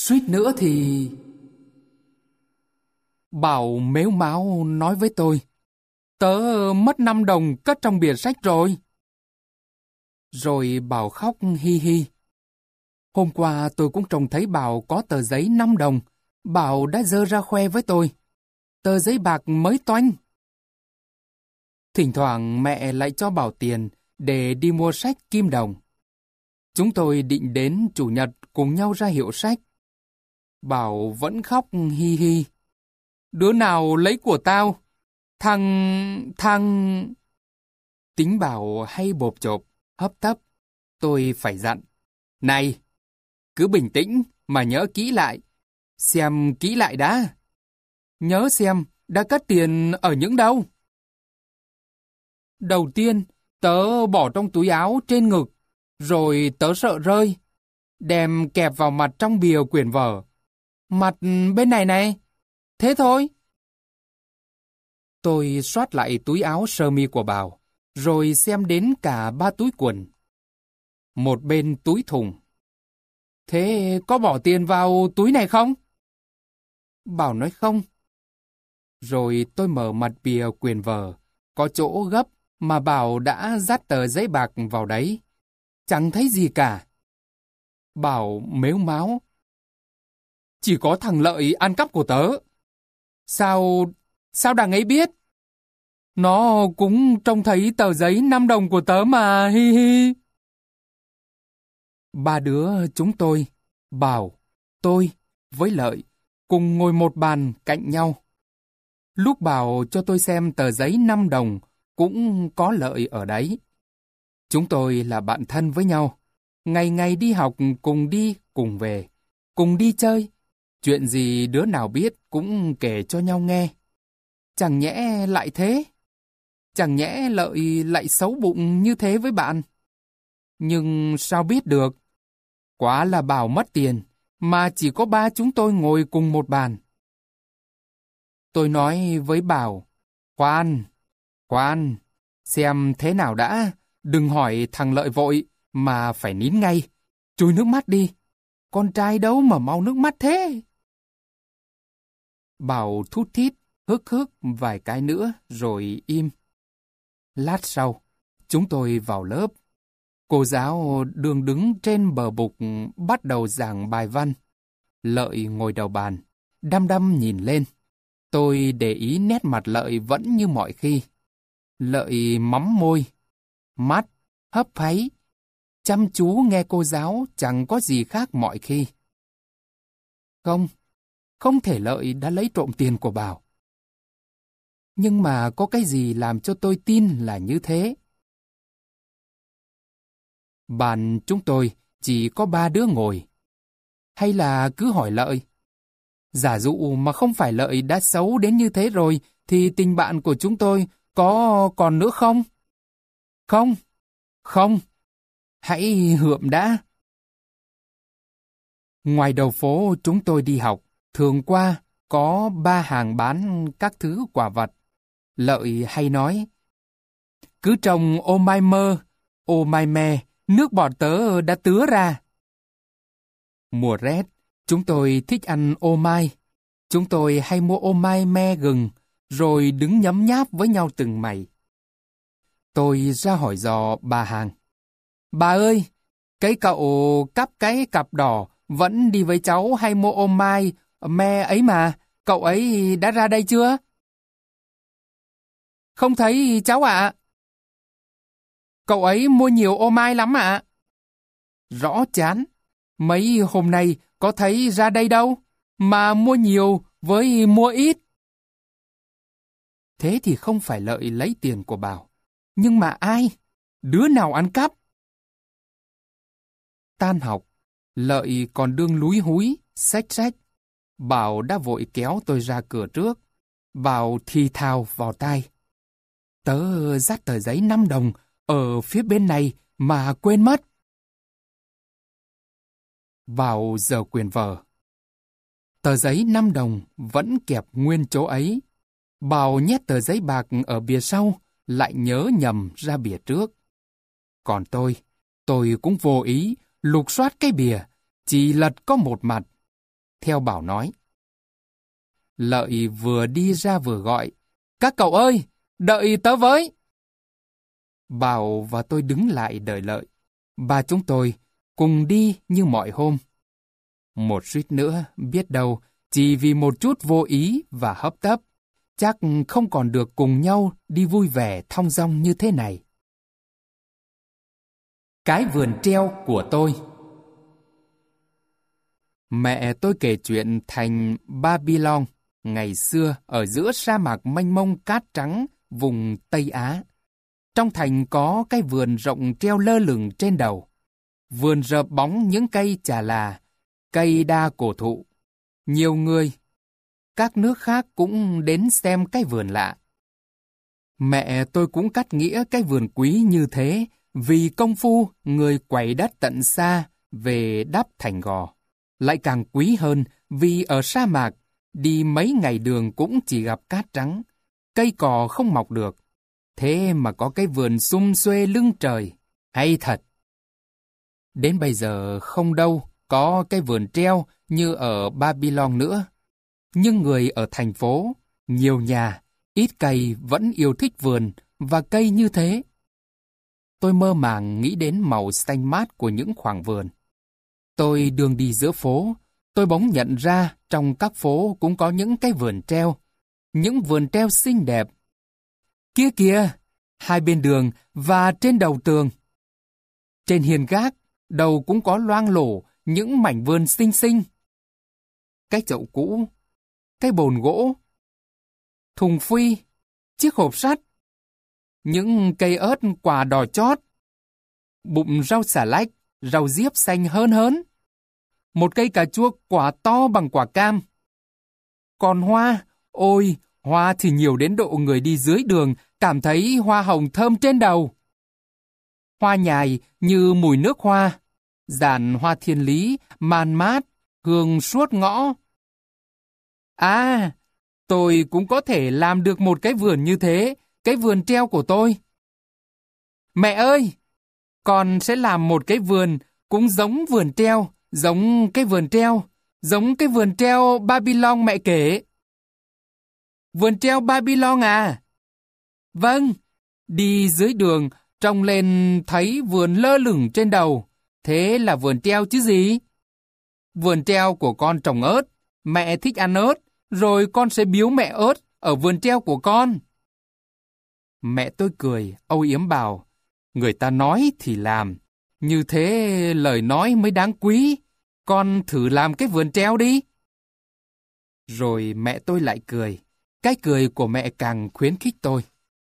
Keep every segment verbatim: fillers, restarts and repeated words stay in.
Suýt nữa thì... Bảo mếu máo nói với tôi, tớ mất năm đồng cất trong bìa sách rồi. Rồi Bảo khóc hi hi. Hôm qua tôi cũng trông thấy Bảo có tờ giấy năm đồng, Bảo đã giơ ra khoe với tôi. Tờ giấy bạc mới toanh. Thỉnh thoảng mẹ lại cho Bảo tiền để đi mua sách kim đồng. Chúng tôi định đến Chủ nhật cùng nhau ra hiệu sách. Bảo vẫn khóc hi hi. Đứa nào lấy của tao? Thằng... thằng... Tính Bảo hay bộp chộp, hấp tấp. Tôi phải dặn. Này, cứ bình tĩnh mà nhớ kỹ lại. Xem kỹ lại đã. Nhớ xem đã cất tiền ở những đâu. Đầu tiên, tớ bỏ trong túi áo trên ngực, rồi tớ sợ rơi. Đem kẹp vào mặt trong bìa quyển vở. Mặt bên này này. Thế thôi. Tôi soát lại túi áo sơ mi của Bảo, rồi xem đến cả ba túi quần. Một bên túi thùng. Thế có bỏ tiền vào túi này không? Bảo nói không. Rồi tôi mở mặt bìa quyển vở, có chỗ gấp mà Bảo đã dắt tờ giấy bạc vào đấy. Chẳng thấy gì cả. Bảo mếu máo. Chỉ có thằng Lợi ăn cắp của tớ. Sao... sao đằng ấy biết? Nó cũng trông thấy tờ giấy năm đồng của tớ mà, hi hi. Ba đứa chúng tôi, Bảo, tôi với Lợi, cùng ngồi một bàn cạnh nhau. Lúc Bảo cho tôi xem tờ giấy năm đồng, cũng có Lợi ở đấy. Chúng tôi là bạn thân với nhau. Ngày ngày đi học cùng đi, cùng về, cùng đi chơi. Chuyện gì đứa nào biết cũng kể cho nhau nghe. Chẳng nhẽ lại thế? Chẳng nhẽ Lợi lại xấu bụng như thế với bạn? Nhưng sao biết được? Quá là Bảo mất tiền, mà chỉ có ba chúng tôi ngồi cùng một bàn. Tôi nói với Bảo, khoan, khoan, xem thế nào đã, đừng hỏi thằng Lợi vội, mà phải nín ngay, trôi nước mắt đi. Con trai đâu mà mau nước mắt thế? Bảo thút thít, hức hức vài cái nữa rồi im. Lát sau, chúng tôi vào lớp. Cô giáo đường đứng trên bờ bục bắt đầu giảng bài văn. Lợi ngồi đầu bàn, đăm đăm nhìn lên. Tôi để ý nét mặt Lợi vẫn như mọi khi. Lợi mắm môi, mắt, hấp háy, chăm chú nghe cô giáo chẳng có gì khác mọi khi. Không, không thể Lợi đã lấy trộm tiền của Bảo. Nhưng mà có cái gì làm cho tôi tin là như thế? Bàn chúng tôi chỉ có ba đứa ngồi. Hay là cứ hỏi Lợi? Giả dụ mà không phải Lợi đã xấu đến như thế rồi, thì tình bạn của chúng tôi có còn nữa không? Không, không. Hãy hượm đã. Ngoài đầu phố chúng tôi đi học, thường qua có ba hàng bán các thứ quả vật. Lợi hay nói, cứ trồng ô mai mơ, ô mai me, nước bọt tớ đã tứa ra. Mùa rét, chúng tôi thích ăn ô mai. Chúng tôi hay mua ô mai me gừng, rồi đứng nhấm nháp với nhau từng mày. Tôi ra hỏi dò bà hàng. Bà ơi, cái cậu cắp cái cặp đỏ vẫn đi với cháu hay mua ô mai, me ấy mà, cậu ấy đã ra đây chưa? Không thấy cháu ạ. Cậu ấy mua nhiều ô mai lắm ạ. Rõ chán, mấy hôm nay có thấy ra đây đâu, mà mua nhiều với mua ít. Thế thì không phải Lợi lấy tiền của Bảo. Nhưng mà ai? Đứa nào ăn cắp? Tan học, Lợi còn đương lúi húi, xách xách. Bảo đã vội kéo tôi ra cửa trước. Bảo thì thào vào tai. Tớ dắt tờ giấy năm đồng ở phía bên này mà quên mất. Bảo giờ quyển vở. Tờ giấy năm đồng vẫn kẹp nguyên chỗ ấy. Bảo nhét tờ giấy bạc ở bìa sau, lại nhớ nhầm ra bìa trước. Còn tôi, tôi cũng vô ý lục soát cái bìa, chỉ lật có một mặt. theo Bảo nói. Lợi vừa đi ra vừa gọi, các cậu ơi, đợi tớ với. Bảo và tôi đứng lại đợi Lợi. Ba chúng tôi cùng đi như mọi hôm. Một suýt nữa, biết đâu, chỉ vì một chút vô ý và hấp tấp, chắc không còn được cùng nhau đi vui vẻ thong dong như thế này. Cái vườn treo của tôi. Mẹ tôi kể chuyện thành Babylon ngày xưa ở giữa sa mạc mênh mông cát trắng vùng Tây Á. Trong thành có cái vườn rộng treo lơ lửng trên đầu. Vườn rợp bóng những cây trà là, cây đa cổ thụ. Nhiều người, các nước khác cũng đến xem cái vườn lạ. Mẹ tôi cũng cắt nghĩa cái vườn quý như thế vì công phu người quẩy đất tận xa về đắp thành gò. Lại càng quý hơn vì ở sa mạc, đi mấy ngày đường cũng chỉ gặp cát trắng, cây cò không mọc được. Thế mà có cái vườn sum xuê lưng trời, hay thật. Đến bây giờ không đâu có cái vườn treo như ở Babylon nữa. Nhưng người ở thành phố, nhiều nhà, ít cây vẫn yêu thích vườn và cây như thế. Tôi mơ màng nghĩ đến màu xanh mát của những khoảng vườn. Tôi đường đi giữa phố, tôi bỗng nhận ra trong các phố cũng có những cái vườn treo, những vườn treo xinh đẹp. Kia kìa, hai bên đường và trên đầu tường. Trên hiên gác, đầu cũng có loang lổ những mảnh vườn xinh xinh. Cái chậu cũ, cái bồn gỗ, thùng phuy, chiếc hộp sắt, những cây ớt quả đỏ chót, bụm rau xà lách, rau diếp xanh hớn hớn, một cây cà chua quả to bằng quả cam. Còn hoa, ôi, hoa thì nhiều đến độ người đi dưới đường cảm thấy hoa hồng thơm trên đầu. Hoa nhài như mùi nước hoa, giàn hoa thiên lý, man mát, hương suốt ngõ. À, tôi cũng có thể làm được một cái vườn như thế, cái vườn treo của tôi. Mẹ ơi, con sẽ làm một cái vườn cũng giống vườn treo, giống cái vườn treo, giống cái vườn treo Babylon mẹ kể. Vườn treo Babylon à? Vâng, đi dưới đường, trông lên thấy vườn lơ lửng trên đầu, thế là vườn treo chứ gì? Vườn treo của con trồng ớt, mẹ thích ăn ớt, rồi con sẽ biếu mẹ ớt ở vườn treo của con. Mẹ tôi cười, âu yếm bảo, người ta nói thì làm, như thế lời nói mới đáng quý, con thử làm cái vườn treo đi. Rồi mẹ tôi lại cười, cái cười của mẹ càng khuyến khích tôi.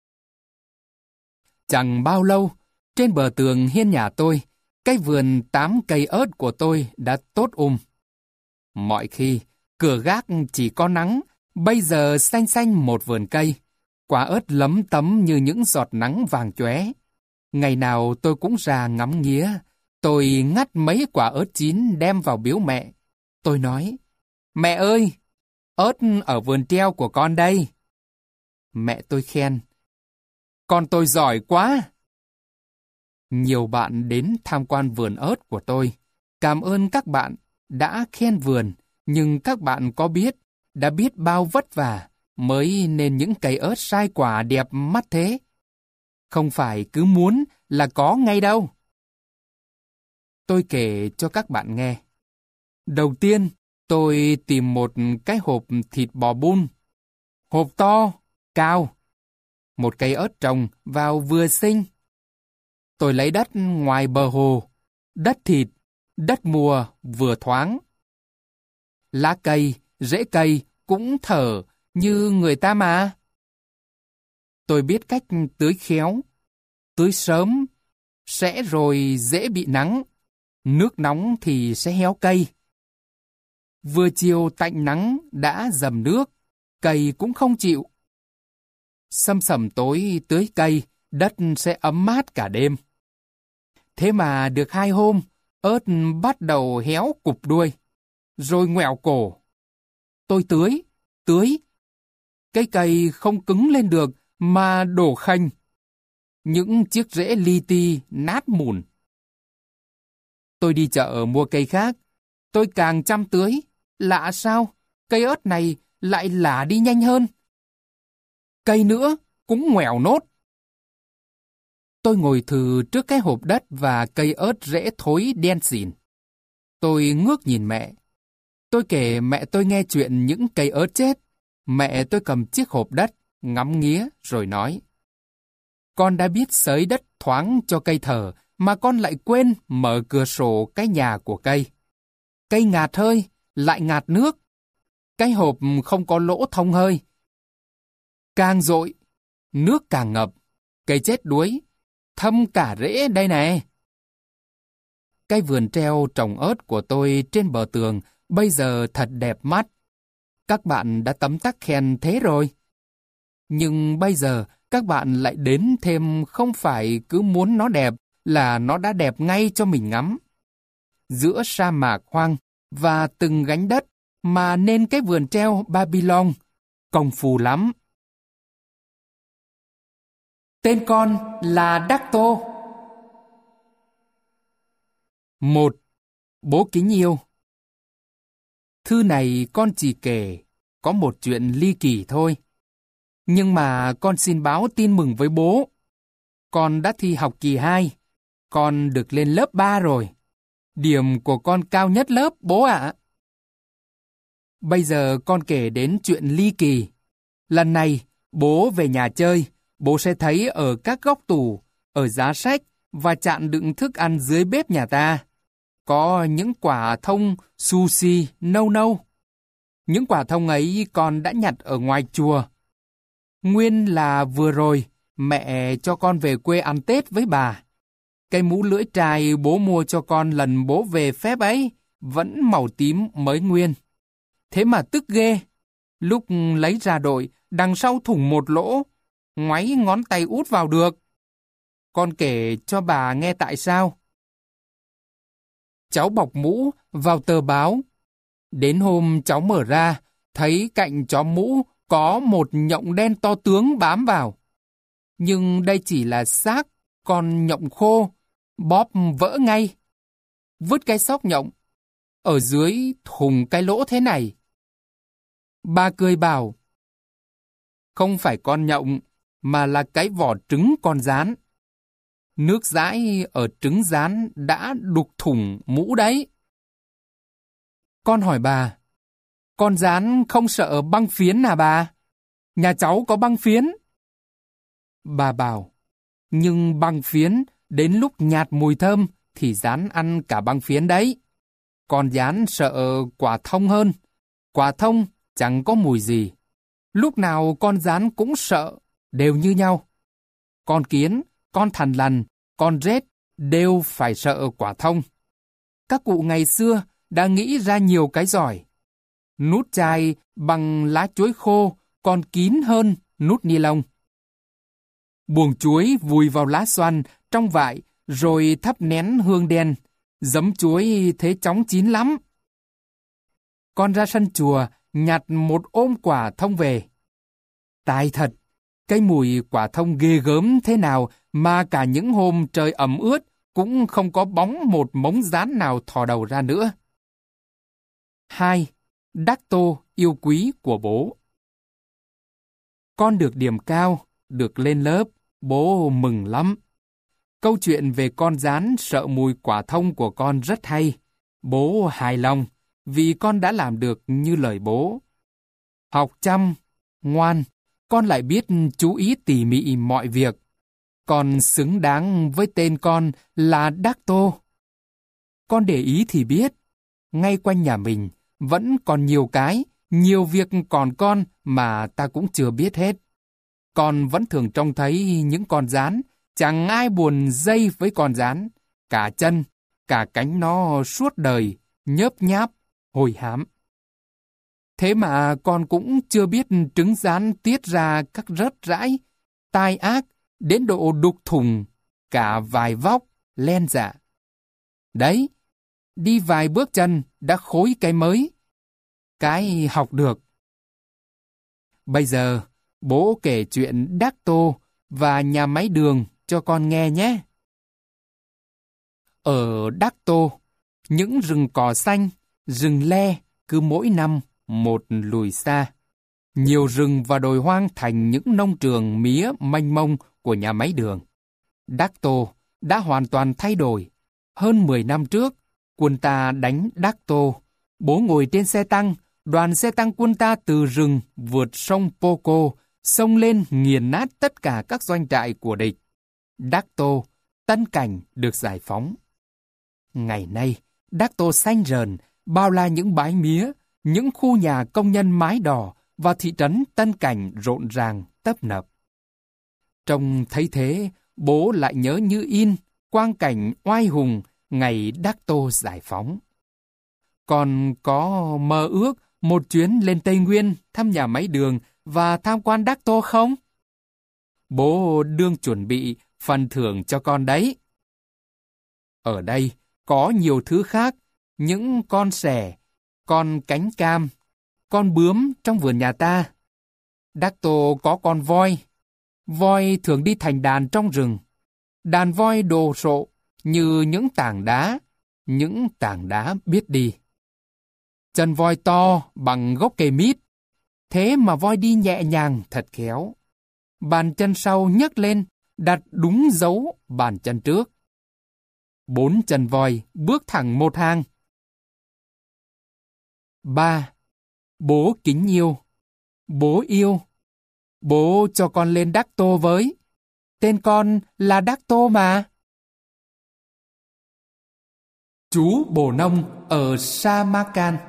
Chẳng bao lâu, trên bờ tường hiên nhà tôi, cái vườn tám cây ớt của tôi đã tốt um. Mọi khi, cửa gác chỉ có nắng, bây giờ xanh xanh một vườn cây, quả ớt lấm tấm như những giọt nắng vàng chóe. Ngày nào tôi cũng ra ngắm nghía, tôi ngắt mấy quả ớt chín đem vào biếu mẹ. Tôi nói, mẹ ơi, ớt ở vườn treo của con đây. Mẹ tôi khen, con tôi giỏi quá. Nhiều bạn đến tham quan vườn ớt của tôi. Cảm ơn các bạn đã khen vườn, nhưng các bạn có biết, đã biết bao vất vả mới nên những cây ớt sai quả đẹp mắt thế. Không phải cứ muốn là có ngay đâu. Tôi kể cho các bạn nghe. Đầu tiên, tôi tìm một cái hộp thịt bò bun. Hộp to, cao. Một cây ớt trồng vào vừa xinh. Tôi lấy đất ngoài bờ hồ, đất thịt, đất mùa vừa thoáng. Lá cây, rễ cây cũng thở như người ta mà. Tôi biết cách tưới khéo, tưới sớm, sẽ rồi dễ bị nắng, nước nóng thì sẽ héo cây. Vừa chiều tạnh nắng đã dầm nước, cây cũng không chịu. Sâm sẩm tối tưới cây, đất sẽ ấm mát cả đêm. Thế mà được hai hôm, ớt bắt đầu héo cụp đuôi, rồi ngoẹo cổ. Tôi tưới, tưới. Cây cây không cứng lên được mà đổ khênh. Những chiếc rễ li ti nát mủn. Tôi đi chợ mua cây khác, tôi càng chăm tưới, Lạ sao? Cây ớt này lại lả đi nhanh hơn. Cây nữa cũng ngoẻo nốt. Tôi ngồi thừ trước cái hộp đất và cây ớt rễ thối đen xỉn. Tôi ngước nhìn mẹ. Tôi kể mẹ tôi nghe chuyện những cây ớt chết. Mẹ tôi cầm chiếc hộp đất, ngắm nghía rồi nói: Con đã biết xới đất thoáng cho cây thở, mà con lại quên mở cửa sổ cái nhà của cây. Cây ngạt hơi, lại ngạt nước. Cái hộp không có lỗ thông hơi. Càng dội, nước càng ngập. Cây chết đuối, thâm cả rễ đây nè. Cái vườn treo trồng ớt của tôi trên bờ tường bây giờ thật đẹp mắt. Các bạn đã tấm tắc khen thế rồi. Nhưng bây giờ các bạn lại đến thêm không phải cứ muốn nó đẹp là nó đã đẹp ngay cho mình ngắm. Giữa sa mạc hoang và từng gánh đất mà nên cái vườn treo Babylon công phu lắm. Tên con là Đắc Tô. Một. Bố kính yêu. Thư này con chỉ kể có một chuyện ly kỳ thôi. Nhưng mà con xin báo tin mừng với bố. Con đã thi học kỳ hai. Con được lên lớp ba rồi. Điểm của con cao nhất lớp, bố ạ. Bây giờ con kể đến chuyện ly kỳ. Lần này, bố về nhà chơi, bố sẽ thấy ở các góc tủ, ở giá sách và chạn đựng thức ăn dưới bếp nhà ta có những quả thông sushi nâu nâu. Những quả thông ấy con đã nhặt ở ngoài chùa. Nguyên là vừa rồi mẹ cho con về quê ăn Tết với bà. Cây mũ lưỡi trai bố mua cho con lần bố về phép ấy vẫn màu tím mới nguyên. Thế mà tức ghê. Lúc lấy ra đội, đằng sau thủng một lỗ, ngoáy ngón tay út vào được. Con kể cho bà nghe tại sao. Cháu bọc mũ vào tờ báo. Đến hôm cháu mở ra, thấy cạnh chó mũ có một nhộng đen to tướng bám vào. Nhưng đây chỉ là xác con nhộng khô, bóp vỡ ngay. Vứt cái xóc nhộng, ở dưới thùng cái lỗ thế này. Bà cười bảo, không phải con nhộng, mà là cái vỏ trứng con gián. Nước dãi ở trứng gián đã đục thủng mũ đấy. Con hỏi bà, con gián không sợ băng phiến à bà? Nhà cháu có băng phiến. Bà bảo, nhưng băng phiến đến lúc nhạt mùi thơm thì gián ăn cả băng phiến đấy. Con gián sợ quả thông hơn. Quả thông chẳng có mùi gì. Lúc nào con gián cũng sợ, đều như nhau. Con kiến, con thằn lằn, con rết đều phải sợ quả thông. Các cụ ngày xưa đã nghĩ ra nhiều cái giỏi. Nút chai bằng lá chuối khô còn kín hơn nút ni lông. Buồng chuối vùi vào lá xoăn trong vại rồi thắp nén hương đen. Giấm chuối thế chóng chín lắm. Con ra sân chùa nhặt một ôm quả thông về. Tài thật, cái mùi quả thông ghê gớm thế nào mà cả những hôm trời ẩm ướt cũng không có bóng một mống gián nào thò đầu ra nữa. Hai. Đắc Tô yêu quý của bố. Con được điểm cao, được lên lớp, bố mừng lắm. Câu chuyện về con gián sợ mùi quả thông của con rất hay. Bố hài lòng vì con đã làm được như lời bố. Học chăm, ngoan, con lại biết chú ý tỉ mỉ mọi việc. Con xứng đáng với tên con là Đắc Tô. Con để ý thì biết, ngay quanh nhà mình vẫn còn nhiều cái, nhiều việc còn con mà ta cũng chưa biết hết. Con vẫn thường trông thấy những con gián, chẳng ai buồn dây với con gián. Cả chân, cả cánh nó suốt đời, nhớp nháp, hồi hám. Thế mà con cũng chưa biết trứng gián tiết ra các rớt rãi, tai ác, đến độ đục thùng, cả vài vóc, len dạ. Đấy, đi vài bước chân đã khối cái mới, cái học được. Bây giờ, bố kể chuyện Đắc Tô và nhà máy đường cho con nghe nhé. Ở Đắc Tô, những rừng cỏ xanh, rừng le, cứ mỗi năm một lùi xa. Nhiều rừng và đồi hoang thành những nông trường mía mênh mông của nhà máy đường. Đắc Tô đã hoàn toàn thay đổi. Hơn mười năm trước, quân ta đánh Đắc Tô. Bố ngồi trên xe tăng, đoàn xe tăng quân ta từ rừng vượt sông Poco, xông lên nghiền nát tất cả các doanh trại của địch. Đắc Tô, Tân Cảnh được giải phóng. Ngày nay, Đắc Tô xanh rờn, bao la những bãi mía, những khu nhà công nhân mái đỏ và thị trấn Tân Cảnh rộn ràng, tấp nập. Trông thấy thế, bố lại nhớ như in quang cảnh oai hùng ngày Đắc Tô giải phóng. Còn có mơ ước một chuyến lên Tây Nguyên thăm nhà máy đường và tham quan Đắc Tô không? Bố đương chuẩn bị phần thưởng cho con đấy. Ở đây có nhiều thứ khác, những con sẻ, con cánh cam, con bướm trong vườn nhà ta. Đắc Tô có con voi. Voi thường đi thành đàn trong rừng. Đàn voi đồ sộ như những tảng đá, những tảng đá biết đi. Chân voi to bằng gốc cây mít, thế mà voi đi nhẹ nhàng thật khéo. Bàn chân sau nhấc lên, đặt đúng dấu bàn chân trước. Bốn chân voi bước thẳng một hàng. Ba. Bố kính yêu. Bố yêu. Bố cho con lên Đắc Tô với. Tên con là Đắc Tô mà. Chú Bồ Nông ở Samarkand.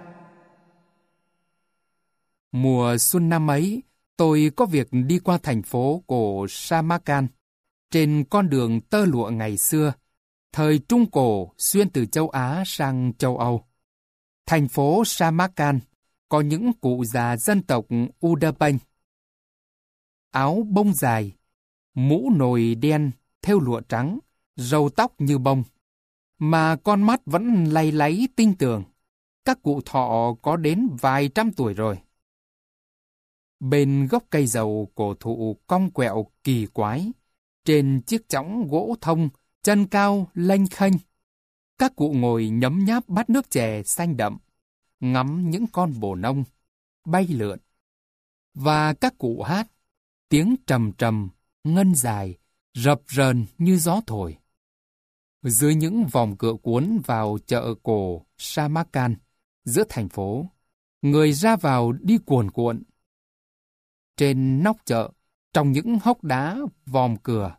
Mùa xuân năm ấy, tôi có việc đi qua thành phố của Samarkand. Trên con đường tơ lụa ngày xưa, thời Trung Cổ xuyên từ châu Á sang châu Âu. Thành phố Samarkand có những cụ già dân tộc Udapanh. Áo bông dài, mũ nồi đen thêu lụa trắng, râu tóc như bông. Mà con mắt vẫn lay láy tinh tường. Các cụ thọ có đến vài trăm tuổi rồi. Bên gốc cây dầu cổ thụ cong quẹo kỳ quái, trên chiếc chõng gỗ thông, chân cao lênh khênh, các cụ ngồi nhấm nháp bát nước chè xanh đậm, ngắm những con bồ nông bay lượn. Và các cụ hát, tiếng trầm trầm, ngân dài, rập rờn như gió thổi. Dưới những vòng cựa cuốn vào chợ cổ Samarkand, giữa thành phố, người ra vào đi cuồn cuộn. Trên nóc chợ, trong những hốc đá vòm cửa,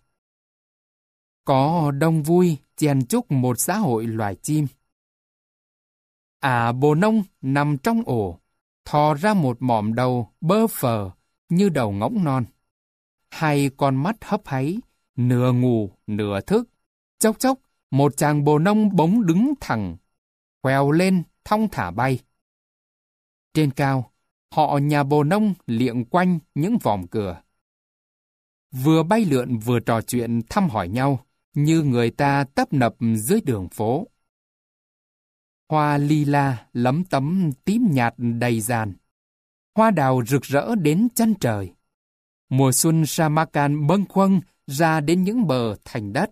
có đông vui chèn chúc một xã hội loài chim. Ả bồ nông nằm trong ổ, thò ra một mỏm đầu bơ phờ như đầu ngỗng non. Hai con mắt hấp háy, nửa ngủ nửa thức. Chốc chốc, một chàng bồ nông bỗng đứng thẳng, quèo lên thong thả bay. Trên cao, họ nhà bồ nông liệng quanh những vòm cửa. Vừa bay lượn vừa trò chuyện thăm hỏi nhau, như người ta tấp nập dưới đường phố. Hoa lila lấm tấm tím nhạt đầy dàn. Hoa đào rực rỡ đến chân trời. Mùa xuân Samarkand bâng khuâng ra đến những bờ thành đất.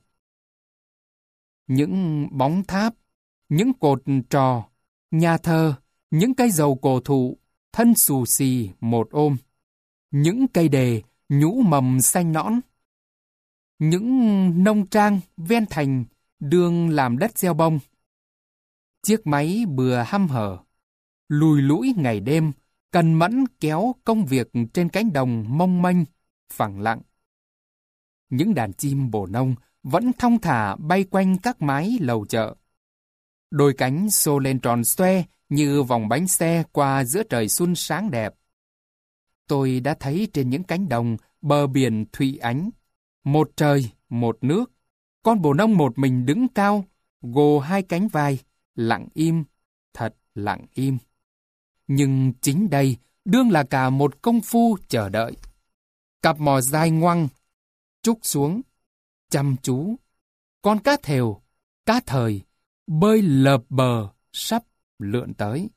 Những bóng tháp, những cột trò, nhà thờ, những cây dầu cổ thụ, thân xù xì một ôm. Những cây đề nhũ mầm xanh nõn. Những nông trang ven thành đương làm đất gieo bông. Chiếc máy bừa hăm hở, lùi lũi ngày đêm, cần mẫn kéo công việc trên cánh đồng mông mênh, phẳng lặng. Những đàn chim bồ nông vẫn thong thả bay quanh các mái lầu chợ. Đôi cánh xô lên tròn xoe như vòng bánh xe qua giữa trời xuân sáng đẹp. Tôi đã thấy trên những cánh đồng bờ biển thụy ánh, một trời, một nước, con bồ nông một mình đứng cao, gồ hai cánh vai, lặng im, thật lặng im. Nhưng chính đây đương là cả một công phu chờ đợi. Cặp mò dài ngoằng, trúc xuống, chăm chú. Con cá thều, cá thời, bơi lợp bờ, sắp lượn tới.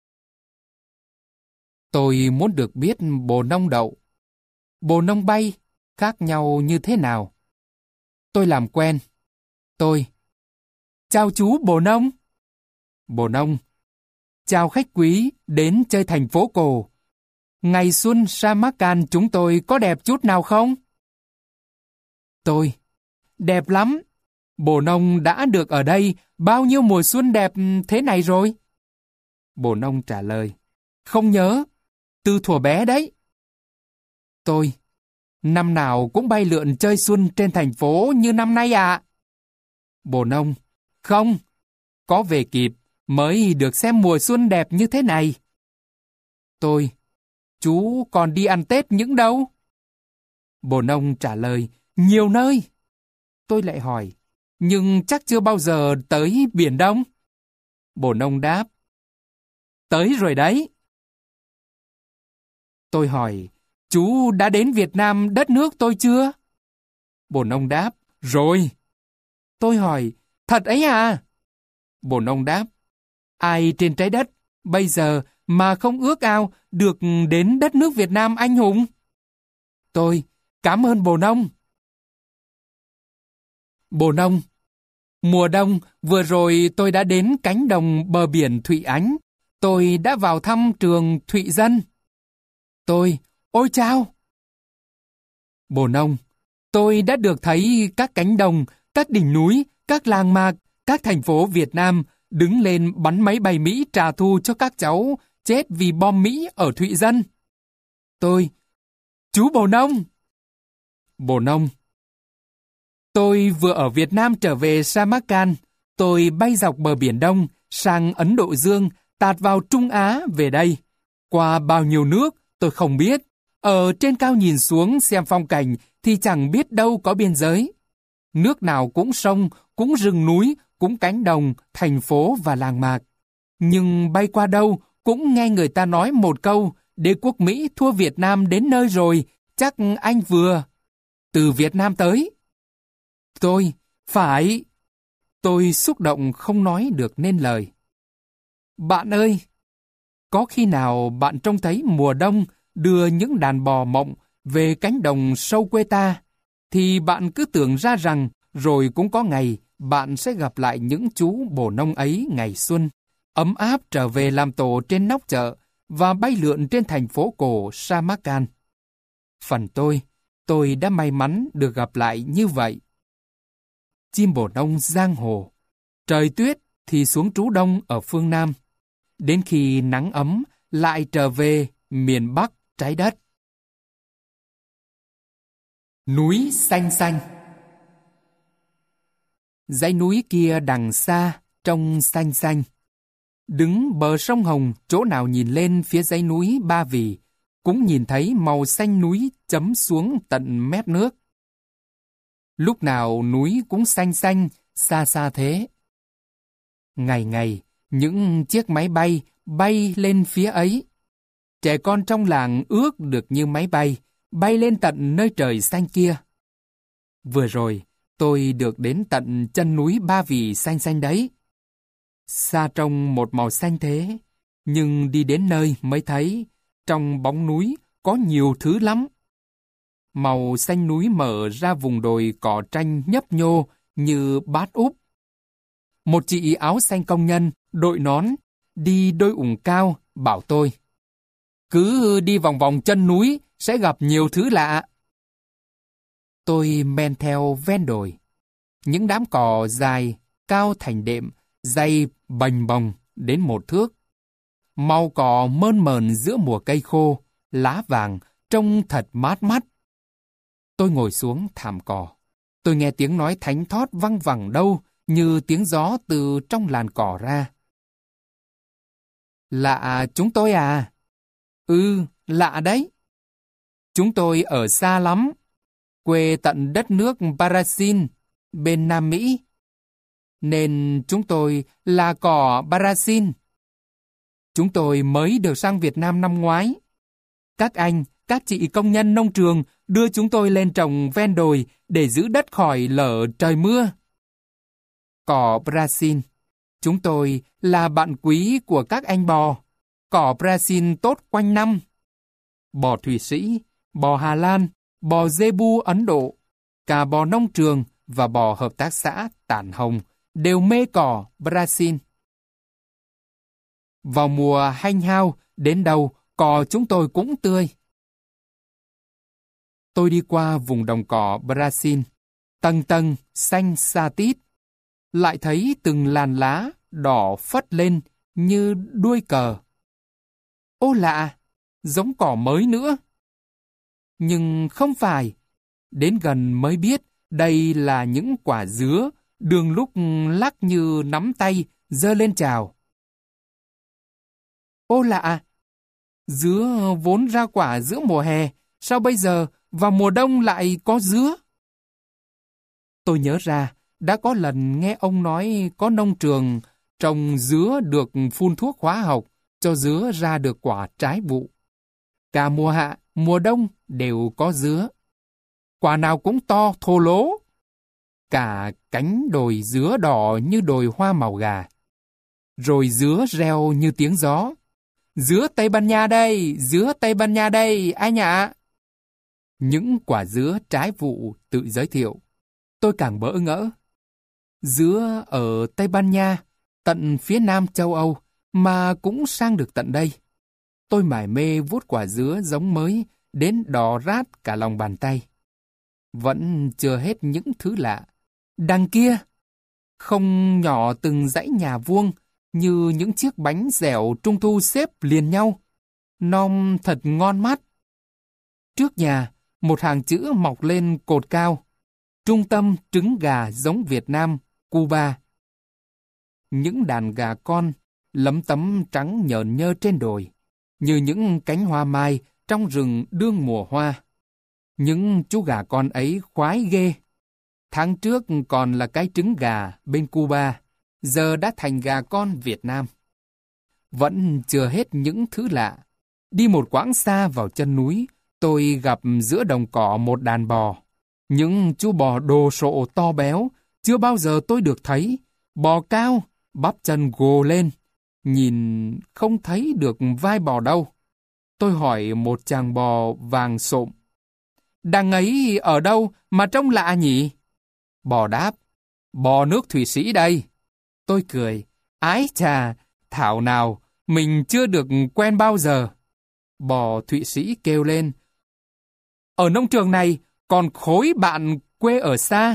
Tôi muốn được biết bồ nông đậu, bồ nông bay khác nhau như thế nào. Tôi làm quen. Tôi. Chào chú bồ nông. Bồ nông. chào khách quý đến chơi thành phố cổ. Ngày xuân Samarkand chúng tôi có đẹp chút nào không? Tôi, đẹp lắm. Bồ nông đã được ở đây bao nhiêu mùa xuân đẹp thế này rồi? Bồ nông trả lời, không nhớ, từ thuở bé đấy. Tôi, năm nào cũng bay lượn chơi xuân trên thành phố như năm nay ạ. Bồ nông, không, có về kịp mới được xem mùa xuân đẹp như thế này. Tôi, chú còn đi ăn Tết những đâu? Bồ nông trả lời, nhiều nơi. Tôi lại hỏi, nhưng chắc chưa bao giờ tới Biển Đông. Bồ nông đáp, tới rồi đấy. Tôi hỏi, chú đã đến Việt Nam đất nước tôi chưa? Bồ nông đáp, rồi. Tôi hỏi, thật ấy à? Bồ nông đáp, ai trên trái đất bây giờ mà không ước ao được đến đất nước Việt Nam anh hùng? Tôi, cảm ơn bồ nông. Bồ nông, mùa đông vừa rồi tôi đã đến cánh đồng bờ biển Thụy Ánh. Tôi đã vào thăm trường Thụy Dân. Tôi, ôi chao! Bồ nông, tôi đã được thấy các cánh đồng, các đỉnh núi, các làng mạc, các thành phố Việt Nam đứng lên bắn máy bay Mỹ trả thù cho các cháu chết vì bom Mỹ ở Thụy Dân. Tôi, chú Bồ nông! Bồ nông, tôi vừa ở Việt Nam trở về Samarkand. Tôi bay dọc bờ Biển Đông sang Ấn Độ Dương, tạt vào Trung Á về đây. Qua bao nhiêu nước tôi không biết. Ở trên cao nhìn xuống xem phong cảnh thì chẳng biết đâu có biên giới. Nước nào cũng sông, cũng rừng núi, cũng cánh đồng, thành phố và làng mạc. Nhưng bay qua đâu cũng nghe người ta nói một câu, đế quốc Mỹ thua Việt Nam đến nơi rồi, chắc anh vừa từ Việt Nam tới. Tôi, phải. Tôi xúc động không nói được nên lời. Bạn ơi, có khi nào bạn trông thấy mùa đông đưa những đàn bò mộng về cánh đồng sâu quê ta, thì bạn cứ tưởng ra rằng rồi cũng có ngày bạn sẽ gặp lại những chú bồ nông ấy ngày xuân, ấm áp trở về làm tổ trên nóc chợ và bay lượn trên thành phố cổ Samarkand. Phần tôi, tôi đã may mắn được gặp lại như vậy. Chim bồ nông giang hồ, trời tuyết thì xuống trú đông ở phương Nam, đến khi nắng ấm lại trở về miền Bắc trái đất. Núi xanh xanh. Dãy núi kia đằng xa trông xanh xanh. Đứng bờ sông Hồng, chỗ nào nhìn lên phía dãy núi Ba Vì cũng nhìn thấy màu xanh núi chấm xuống tận mép nước. Lúc nào núi cũng xanh xanh, xa xa thế. Ngày ngày, những chiếc máy bay bay lên phía ấy. Trẻ con trong làng ước được như máy bay, bay lên tận nơi trời xanh kia. Vừa rồi, tôi được đến tận chân núi Ba Vì xanh xanh đấy. Xa trông một màu xanh thế, nhưng đi đến nơi mới thấy, trong bóng núi có nhiều thứ lắm. Màu xanh núi mở ra vùng đồi cỏ tranh nhấp nhô như bát úp. Một chị áo xanh công nhân, đội nón, đi đôi ủng cao, bảo tôi. Cứ đi vòng vòng chân núi, sẽ gặp nhiều thứ lạ. Tôi men theo ven đồi. Những đám cỏ dài, cao thành đệm, dày bành bồng đến một thước. Màu cỏ mơn mờn giữa mùa cây khô, lá vàng, trông thật mát mắt. Tôi ngồi xuống thảm cỏ. Tôi nghe tiếng nói thánh thót văng vẳng đâu, như tiếng gió từ trong làn cỏ ra. Lạ chúng tôi à? Ừ, lạ đấy. Chúng tôi ở xa lắm, quê tận đất nước Brazil, bên Nam Mỹ. Nên chúng tôi là cỏ Brazil. Chúng tôi mới được sang Việt Nam năm ngoái. Các anh, các chị công nhân nông trường đưa chúng tôi lên trồng ven đồi để giữ đất khỏi lở trời mưa. Cỏ Brazil, chúng tôi là bạn quý của các anh bò. Cỏ Brazil tốt quanh năm. Bò Thụy Sĩ, bò Hà Lan, bò Zebu Ấn Độ, cả bò nông trường và bò hợp tác xã Tản Hồng đều mê cỏ Brazil. Vào mùa hanh hao, đến đâu, cỏ chúng tôi cũng tươi. Tôi đi qua vùng đồng cỏ Brazil, tầng tầng, xanh xa tít. Lại thấy từng làn lá đỏ phất lên như đuôi cờ. Ô lạ, giống cỏ mới nữa. Nhưng không phải. Đến gần mới biết đây là những quả dứa, đường lúc lắc như nắm tay, giơ lên chào. Ô lạ, dứa vốn ra quả giữa mùa hè, sao bây giờ vào mùa đông lại có dứa? Tôi nhớ ra, đã có lần nghe ông nói có nông trường trồng dứa được phun thuốc hóa học cho dứa ra được quả trái vụ. Cả mùa hạ, mùa đông đều có dứa. Quả nào cũng to thô lố. Cả cánh đồi dứa đỏ như đồi hoa màu gà. Rồi dứa reo như tiếng gió. Dứa Tây Ban Nha đây, dứa Tây Ban Nha đây, anh ạ. Những quả dứa trái vụ tự giới thiệu. Tôi càng bỡ ngỡ. Dứa ở Tây Ban Nha, tận phía nam châu Âu, mà cũng sang được tận đây. Tôi mải mê vuốt quả dứa giống mới, đến đỏ rát cả lòng bàn tay. Vẫn chưa hết những thứ lạ. Đằng kia, không nhỏ từng dãy nhà vuông, như những chiếc bánh dẻo trung thu xếp liền nhau. Nom thật ngon mắt. Trước nhà, một hàng chữ mọc lên cột cao. Trung tâm trứng gà giống Việt Nam, Cuba. Những đàn gà con, lấm tấm trắng nhờn nhơ trên đồi, như những cánh hoa mai trong rừng đương mùa hoa. Những chú gà con ấy khoái ghê. Tháng trước còn là cái trứng gà bên Cuba, giờ đã thành gà con Việt Nam. Vẫn chưa hết những thứ lạ. Đi một quãng xa vào chân núi, tôi gặp giữa đồng cỏ một đàn bò. Những chú bò đồ sộ to béo, chưa bao giờ tôi được thấy. Bò cao, bắp chân gồ lên. Nhìn không thấy được vai bò đâu. Tôi hỏi một chàng bò vàng xộm. Đằng ấy ở đâu mà trông lạ nhỉ? Bò đáp, bò nước Thụy Sĩ đây. Tôi cười, ái chà, thảo nào, mình chưa được quen bao giờ. Bò Thụy Sĩ kêu lên, ở nông trường này còn khối bạn quê ở xa.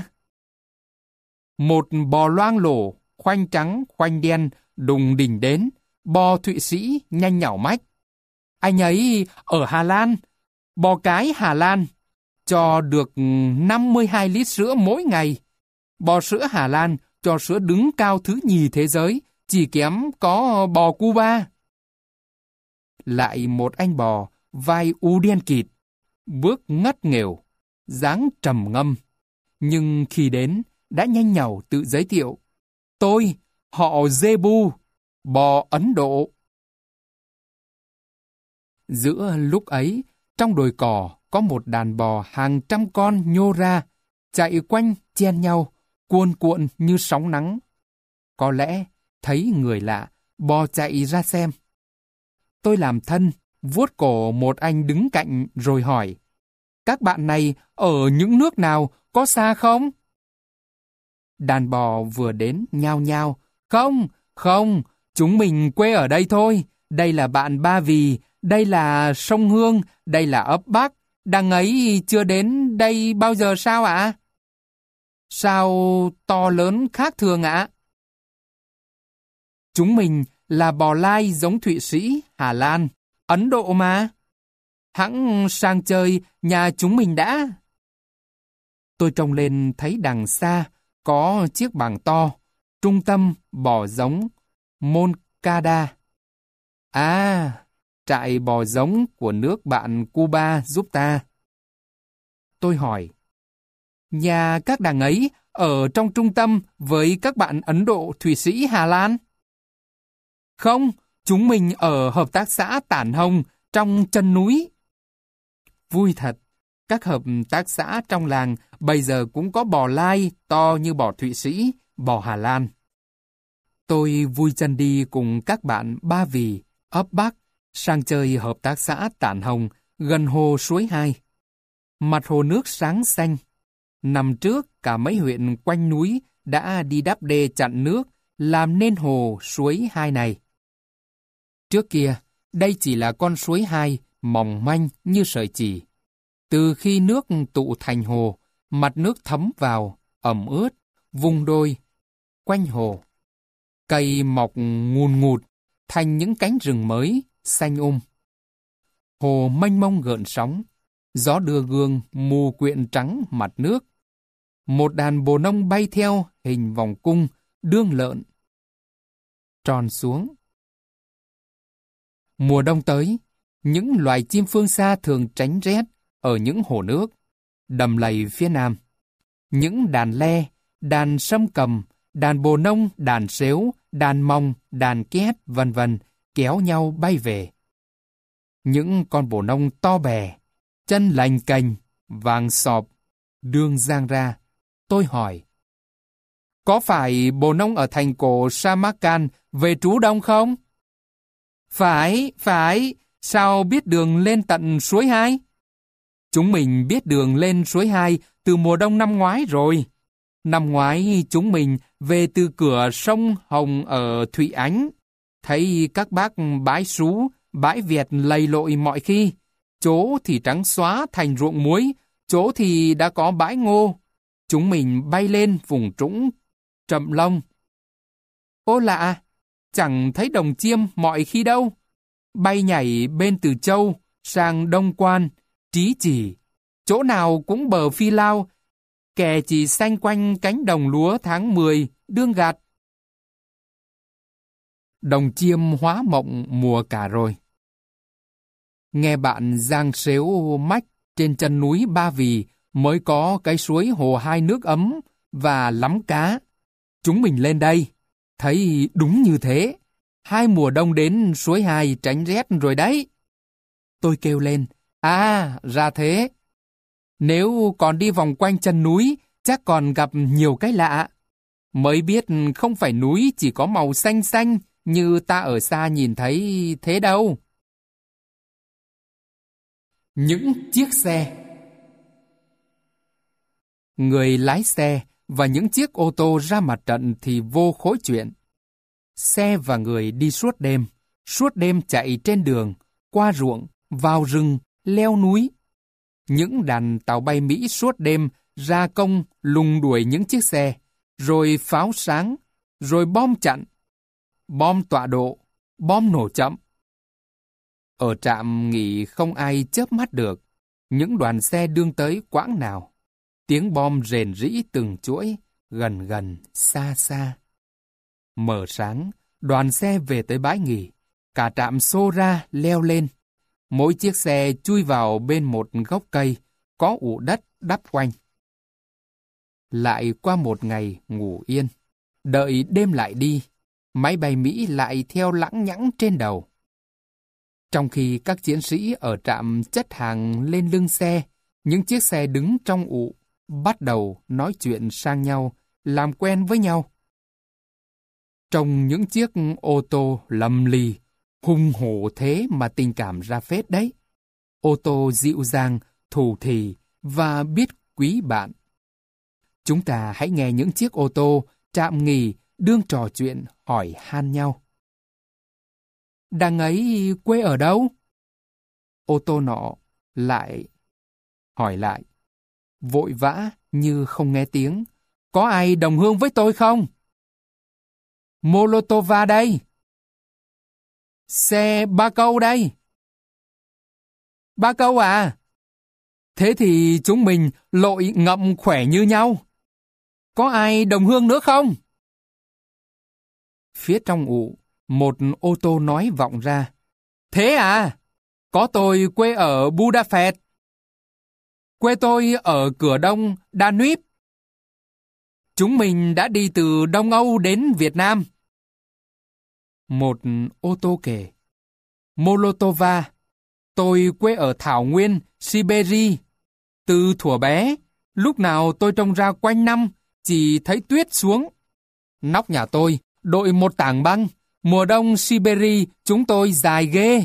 Một bò loang lổ, khoanh trắng, khoanh đen, đùng đỉnh đến, bò Thụy Sĩ nhanh nhảu mách. Anh ấy ở Hà Lan, bò cái Hà Lan, cho được năm mươi hai lít sữa mỗi ngày. Bò sữa Hà Lan cho sữa đứng cao thứ nhì thế giới, chỉ kém có bò Cuba. Lại một anh bò, vai u đen kịt, bước ngất nghèo, dáng trầm ngâm. Nhưng khi đến, đã nhanh nhảu tự giới thiệu. Tôi, họ Zebu, bò Ấn Độ. Giữa lúc ấy, trong đồi cỏ có một đàn bò hàng trăm con nhô ra, chạy quanh chen nhau, cuồn cuộn như sóng nắng. Có lẽ thấy người lạ, bò chạy ra xem. Tôi làm thân, vuốt cổ một anh đứng cạnh rồi hỏi, các bạn này ở những nước nào, có xa không? Đàn bò vừa đến nhao nhao, không, không, chúng mình quê ở đây thôi, đây là bạn Ba Vì, đây là sông Hương, đây là ấp Bắc, đằng ấy chưa đến đây bao giờ sao ạ? Sao to lớn khác thường ạ? Chúng mình là bò lai giống Thụy Sĩ, Hà Lan, Ấn Độ mà. Hẵng sang chơi nhà chúng mình đã. Tôi trông lên thấy đằng xa có chiếc bảng to, trung tâm bò giống Moncada. À, trại bò giống của nước bạn Cuba giúp ta. Tôi hỏi, nhà các đằng ấy ở trong trung tâm với các bạn Ấn Độ, Thụy Sĩ, Hà Lan? Không, chúng mình ở hợp tác xã Tản Hồng trong chân núi. Vui thật, các hợp tác xã trong làng bây giờ cũng có bò lai to như bò Thụy Sĩ, bò Hà Lan. Tôi vui chân đi cùng các bạn Ba Vì, ấp Bắc, sang chơi hợp tác xã Tản Hồng gần hồ Suối Hai. Mặt hồ nước sáng xanh. Năm trước cả mấy huyện quanh núi đã đi đắp đê chặn nước làm nên hồ Suối Hai này. Trước kia, đây chỉ là con suối hai, mỏng manh như sợi chỉ. Từ khi nước tụ thành hồ, mặt nước thấm vào, ẩm ướt, vùng đôi, quanh hồ. Cây mọc ngùn ngụt, thành những cánh rừng mới, xanh um. Hồ mênh mông gợn sóng, gió đưa gương mù quyện trắng mặt nước. Một đàn bồ nông bay theo hình vòng cung, đương lợn. Tròn xuống. Mùa đông tới, những loài chim phương xa thường tránh rét ở những hồ nước, đầm lầy phía nam. Những đàn le, đàn sâm cầm, đàn bồ nông, đàn sếu, đàn mong, đàn két, vân vân kéo nhau bay về. Những con bồ nông to bè, chân lành cành, vàng sọp, đương giang ra. Tôi hỏi, có phải bồ nông ở thành cổ Samarkand về trú đông không? Phải, phải, sao biết đường lên tận suối hai? Chúng mình biết đường lên suối hai từ mùa đông năm ngoái rồi. Năm ngoái chúng mình về từ cửa sông Hồng ở Thụy Ánh. Thấy các bác bãi sú, bãi Việt lầy lội mọi khi. Chỗ thì trắng xóa thành ruộng muối, chỗ thì đã có bãi ngô. Chúng mình bay lên vùng trũng Trầm Long. Ô lạ, chẳng thấy đồng chiêm mọi khi đâu. Bay nhảy bên Từ Châu sang Đông Quan, Trí Chỉ. Chỗ nào cũng bờ phi lao, kè chỉ xanh quanh cánh đồng lúa tháng mười, đương gặt. Đồng chiêm hóa mộng mùa cả rồi. Nghe bạn giang xếu mách trên chân núi Ba Vì mới có cái suối hồ hai nước ấm và lắm cá. Chúng mình lên đây, thấy đúng như thế. Hai mùa đông đến suối hai tránh rét rồi đấy. Tôi kêu lên, à, ra thế. Nếu còn đi vòng quanh chân núi, chắc còn gặp nhiều cái lạ. Mới biết không phải núi chỉ có màu xanh xanh như ta ở xa nhìn thấy thế đâu. Những chiếc xe. Người lái xe và những chiếc ô tô ra mặt trận thì vô khối chuyện. Xe và người đi suốt đêm, suốt đêm chạy trên đường, qua ruộng, vào rừng, leo núi. Những đàn tàu bay Mỹ suốt đêm ra công lùng đuổi những chiếc xe, rồi pháo sáng, rồi bom chặn, bom tọa độ, bom nổ chậm. Ở trạm nghỉ không ai chớp mắt được, những đoàn xe đương tới quãng nào. Tiếng bom rền rĩ từng chuỗi, gần gần, xa xa. Mở sáng, đoàn xe về tới bãi nghỉ, cả trạm xô ra, leo lên. Mỗi chiếc xe chui vào bên một gốc cây, có ụ đất đắp quanh. Lại qua một ngày ngủ yên, đợi đêm lại đi, máy bay Mỹ lại theo lãng nhãng trên đầu. Trong khi các chiến sĩ ở trạm chất hàng lên lưng xe, những chiếc xe đứng trong ụ, bắt đầu nói chuyện sang nhau, làm quen với nhau. Trong những chiếc ô tô lầm lì, hung hổ thế mà tình cảm ra phết đấy. Ô tô dịu dàng, thủ thỉ và biết quý bạn. Chúng ta hãy nghe những chiếc ô tô trạm nghỉ đương trò chuyện hỏi han nhau. Đằng ấy quê ở đâu? Ô tô nọ lại hỏi lại, vội vã như không nghe tiếng. Có ai đồng hương với tôi không? Molotova đây. Xe ba câu đây. Ba câu à? Thế thì chúng mình lội ngậm khỏe như nhau. Có ai đồng hương nữa không? Phía trong ụ, một ô tô nói vọng ra. Thế à? Có tôi quê ở Budapest. Quê tôi ở cửa đông Danube. Chúng mình đã đi từ Đông Âu đến Việt Nam. Một ô tô kể. Molotova. Tôi quê ở Thảo Nguyên, Siberia. Từ thuở bé, lúc nào tôi trông ra quanh năm, chỉ thấy tuyết xuống. Nóc nhà tôi đội một tảng băng. Mùa đông Siberia chúng tôi dài ghê.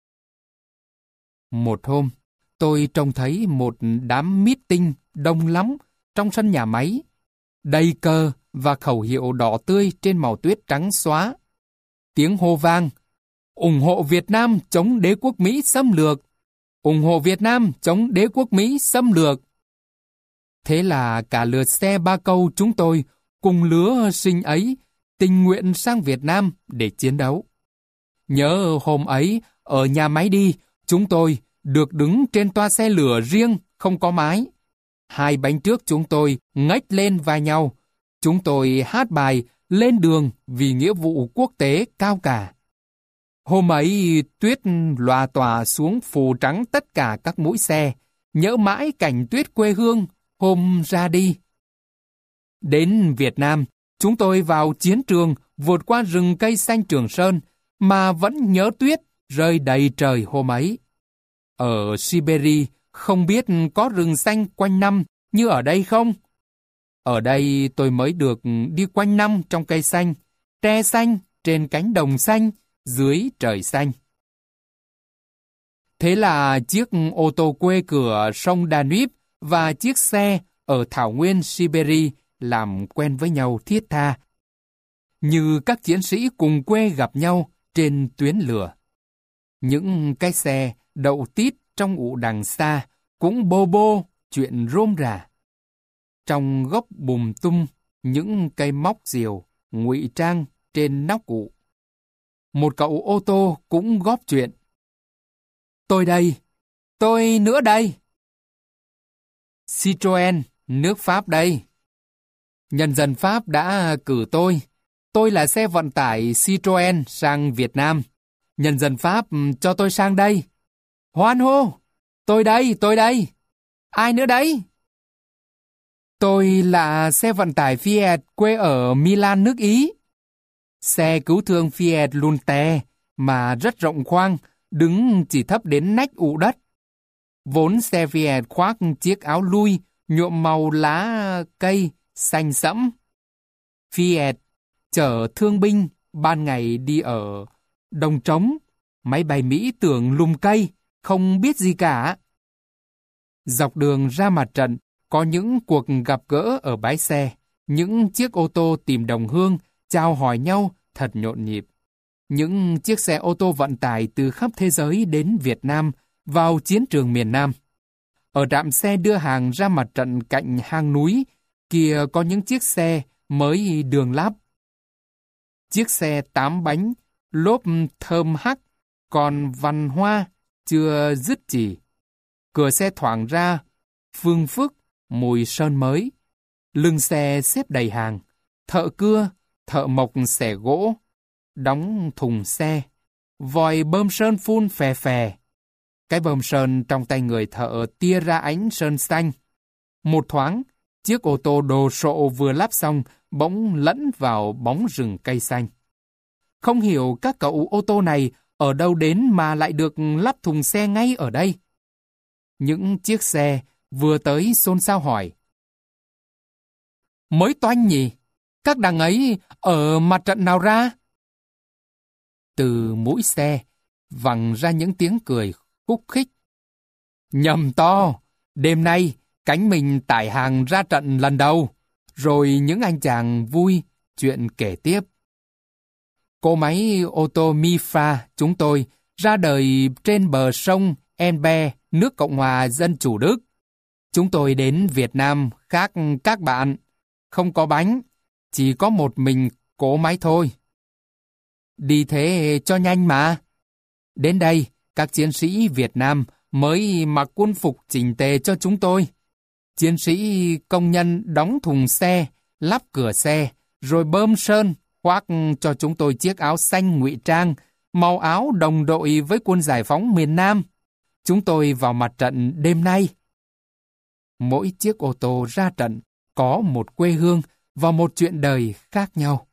Một hôm, tôi trông thấy một đám meeting đông lắm trong sân nhà máy. Đầy cờ và khẩu hiệu đỏ tươi trên màu tuyết trắng xóa. Tiếng hô vang. ủng hộ Việt Nam chống đế quốc Mỹ xâm lược, ủng hộ Việt Nam chống đế quốc Mỹ xâm lược. Thế là cả lượt xe ba câu chúng tôi cùng lứa sinh ấy tình nguyện sang Việt Nam để chiến đấu. Nhớ hôm ấy, ở nhà máy đi, chúng tôi được đứng trên toa xe lửa riêng, không có mái. Hai bánh trước chúng tôi ngách lên vai nhau. Chúng tôi hát bài Lên đường vì nghĩa vụ quốc tế cao cả. Hôm ấy, tuyết lòa tòa xuống phủ trắng tất cả các mũi xe, nhớ mãi cảnh tuyết quê hương hôm ra đi. Đến Việt Nam, chúng tôi vào chiến trường vượt qua rừng cây xanh Trường Sơn, mà vẫn nhớ tuyết rơi đầy trời hôm ấy. Ở Siberia không biết có rừng xanh quanh năm như ở đây không? Ở đây tôi mới được đi quanh năm trong cây xanh, tre xanh trên cánh đồng xanh, dưới trời xanh. Thế là chiếc ô tô quê cửa sông Danube và chiếc xe ở thảo nguyên Siberia làm quen với nhau thiết tha, như các chiến sĩ cùng quê gặp nhau trên tuyến lửa. Những cái xe đậu tít trong ụ đằng xa cũng bô bô chuyện rôm rả. Trong gốc bùm tung những cây móc diều ngụy trang trên nóc ụ. Một cậu ô tô cũng góp chuyện. Tôi đây, tôi nữa đây. Citroën, nước Pháp đây. Nhân dân Pháp đã cử tôi. Tôi là xe vận tải Citroën sang Việt Nam. Nhân dân Pháp cho tôi sang đây. Hoan hô! Tôi đây, tôi đây. Ai nữa đấy? Tôi là xe vận tải Fiat quê ở Milan, nước Ý. Xe cứu thương Fiat Lunte mà rất rộng khoang, đứng chỉ thấp đến nách ụ đất. Vốn xe Fiat khoác chiếc áo lui nhuộm màu lá cây xanh sẫm. Fiat chở thương binh ban ngày đi ở đồng trống, máy bay Mỹ tưởng lùm cây, không biết gì cả. Dọc đường ra mặt trận có những cuộc gặp gỡ ở bãi xe, những chiếc ô tô tìm đồng hương, chào hỏi nhau thật nhộn nhịp. Những chiếc xe ô tô vận tải từ khắp thế giới đến Việt Nam vào chiến trường miền Nam. Ở trạm xe đưa hàng ra mặt trận cạnh hang núi, kia có những chiếc xe mới đường lắp. Chiếc xe tám bánh, lốp thơm hắc, còn vằn hoa chưa dứt chỉ. Cửa xe thoảng ra, phương phức, mùi sơn mới. Lưng xe xếp đầy hàng, thợ cưa, thợ mộc xẻ gỗ, đóng thùng xe, vòi bơm sơn phun phè phè. Cái bơm sơn trong tay người thợ tia ra ánh sơn xanh. Một thoáng, chiếc ô tô đồ sộ vừa lắp xong bỗng lẫn vào bóng rừng cây xanh. Không hiểu các cậu ô tô này ở đâu đến mà lại được lắp thùng xe ngay ở đây. Những chiếc xe vừa tới xôn xao hỏi. Mới toanh nhỉ? Các đằng ấy ở mặt trận nào ra? Từ mũi xe vẳng ra những tiếng cười khúc khích. Nhầm to, đêm nay cánh mình tải hàng ra trận lần đầu. Rồi những anh chàng vui chuyện kể tiếp. Cỗ máy ô tô Mifa chúng tôi ra đời trên bờ sông Elbe, nước Cộng hòa Dân chủ Đức. Chúng tôi đến Việt Nam khác các bạn, không có bánh, chỉ có một mình cỗ máy thôi. Đi thế cho nhanh mà. Đến đây, các chiến sĩ Việt Nam mới mặc quân phục chỉnh tề cho chúng tôi. Chiến sĩ công nhân đóng thùng xe, lắp cửa xe, rồi bơm sơn, khoác cho chúng tôi chiếc áo xanh ngụy trang, màu áo đồng đội với quân giải phóng miền Nam. Chúng tôi vào mặt trận đêm nay. Mỗi chiếc ô tô ra trận có một quê hương và một chuyện đời khác nhau.